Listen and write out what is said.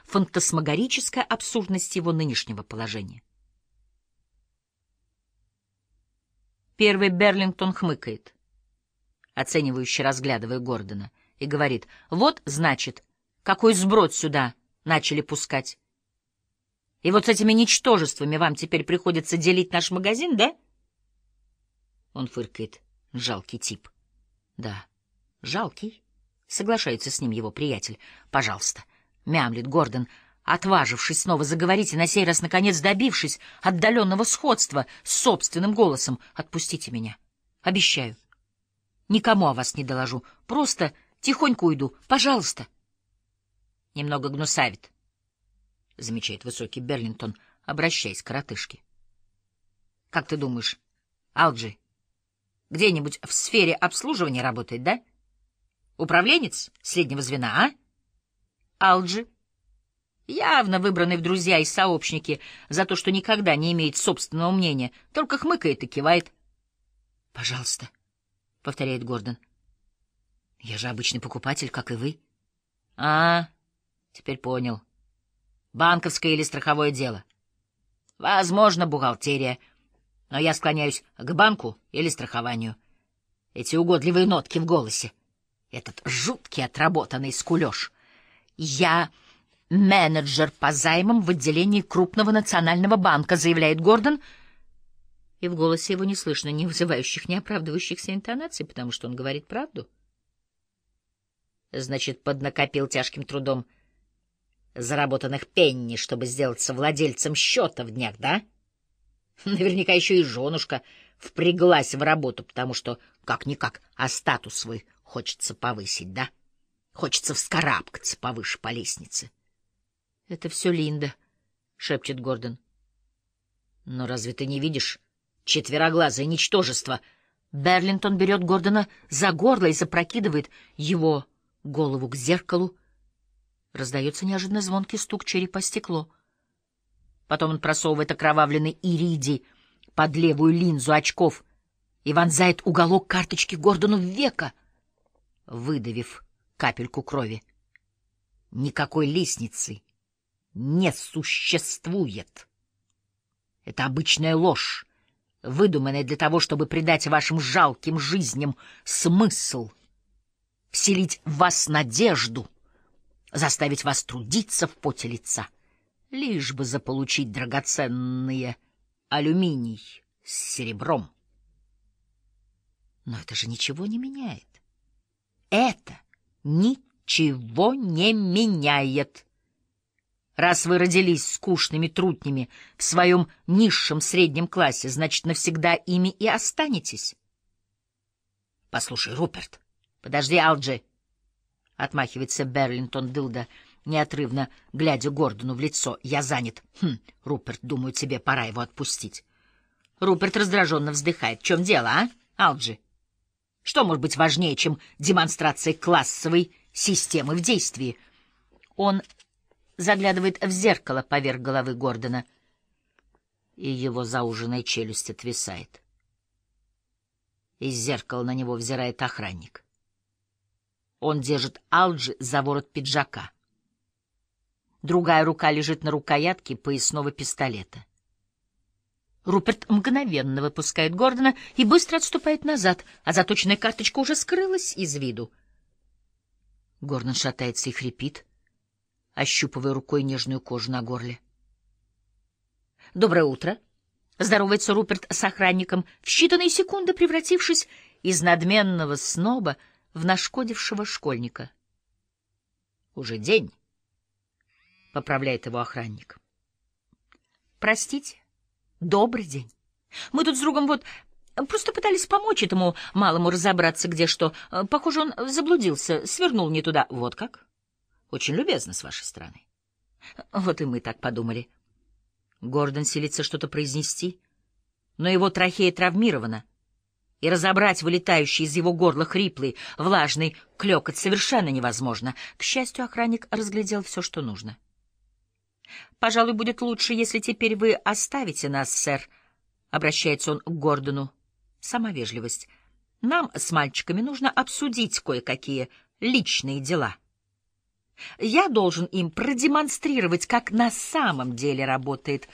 фантасмагорическая абсурдность его нынешнего положения. Первый Берлингтон хмыкает, оценивающе разглядывая Гордона, и говорит: «Вот, значит, какой сброд сюда начали пускать. И вот с этими ничтожествами вам теперь приходится делить наш магазин, да?» Он фыркает. Жалкий тип. «Да, жалкий», — соглашается с ним его приятель. «Пожалуйста», — мямлит Гордон, отважившись снова заговорить и на сей раз, наконец, добившись отдаленного сходства с собственным голосом. «Отпустите меня. Обещаю. Никому о вас не доложу. Просто тихонько уйду. Пожалуйста». «Немного гнусавит», — замечает высокий Берлингтон, обращаясь к коротышке. «Как ты думаешь, Алджи где-нибудь в сфере обслуживания работает, да? Управленец среднего звена, а? Алджи, явно выбранный в друзья и сообщники за то, что никогда не имеет собственного мнения, только хмыкает и кивает». «Пожалуйста», — повторяет Гордон. «Я же обычный покупатель, как и вы». Теперь понял. Банковское или страховое дело? Возможно, бухгалтерия. Но я склоняюсь к банку или страхованию. Эти угодливые нотки в голосе. Этот жуткий отработанный скулёж. Я менеджер по займам в отделении крупного национального банка, заявляет Гордон. И в голосе его не слышно ни вызывающих, ни оправдывающихся интонаций, потому что он говорит правду. Значит, поднакопил тяжким трудом заработанных пенни, чтобы сделаться владельцем счета в днях, да? Наверняка еще и женушка впряглась в работу, потому что, как-никак, а статус свой хочется повысить, да? Хочется вскарабкаться повыше по лестнице. — Это все Линда, — шепчет Гордон. — Но разве ты не видишь четвероглазое ничтожество? Берлингтон берет Гордона за горло и запрокидывает его голову к зеркалу. Раздается неожиданно звонкий стук черепа о стекло. Потом он просовывает окровавленный иридий под левую линзу очков и вонзает уголок карточки Гордону в веко, выдавив капельку крови. Никакой лестницы не существует. Это обычная ложь, выдуманная для того, чтобы придать вашим жалким жизням смысл, вселить в вас надежду, заставить вас трудиться в поте лица, лишь бы заполучить драгоценные алюминий с серебром. Но это же ничего не меняет. Это ничего не меняет. Раз вы родились скучными трутнями в своем низшем среднем классе, значит, навсегда ими и останетесь. Послушай, Руперт. Подожди, Алджи. Отмахивается Берлингтон Дылда, неотрывно глядя Гордону в лицо. Я занят. Руперт, думаю, тебе пора его отпустить. Руперт раздраженно вздыхает. В чем дело, а, Алджи? Что может быть важнее, чем демонстрация классовой системы в действии? Он заглядывает в зеркало поверх головы Гордона, и его зауженная челюсть отвисает. Из зеркала на него взирает охранник. Он держит Алджи за ворот пиджака. Другая рука лежит на рукоятке поясного пистолета. Руперт мгновенно выпускает Гордона и быстро отступает назад, а заточенная карточка уже скрылась из виду. Гордон шатается и хрипит, ощупывая рукой нежную кожу на горле. «Доброе утро!» — здоровается Руперт с охранником, в считанные секунды превратившись из надменного сноба в нашкодившего школьника. «Уже день», — поправляет его охранник. «Простите, добрый день. Мы тут с другом вот просто пытались помочь этому малому разобраться, где что. Похоже, он заблудился, свернул не туда. Вот как? Очень любезно с вашей стороны». Вот и мы так подумали. Гордон силится что-то произнести, но его трахея травмирована, и разобрать вылетающий из его горла хриплый, влажный клёкот совершенно невозможно. К счастью, охранник разглядел все, что нужно. «Пожалуй, будет лучше, если теперь вы оставите нас, сэр», — обращается он к Гордону. «Сама вежливость. Нам с мальчиками нужно обсудить кое-какие личные дела». Я должен им продемонстрировать, как на самом деле работает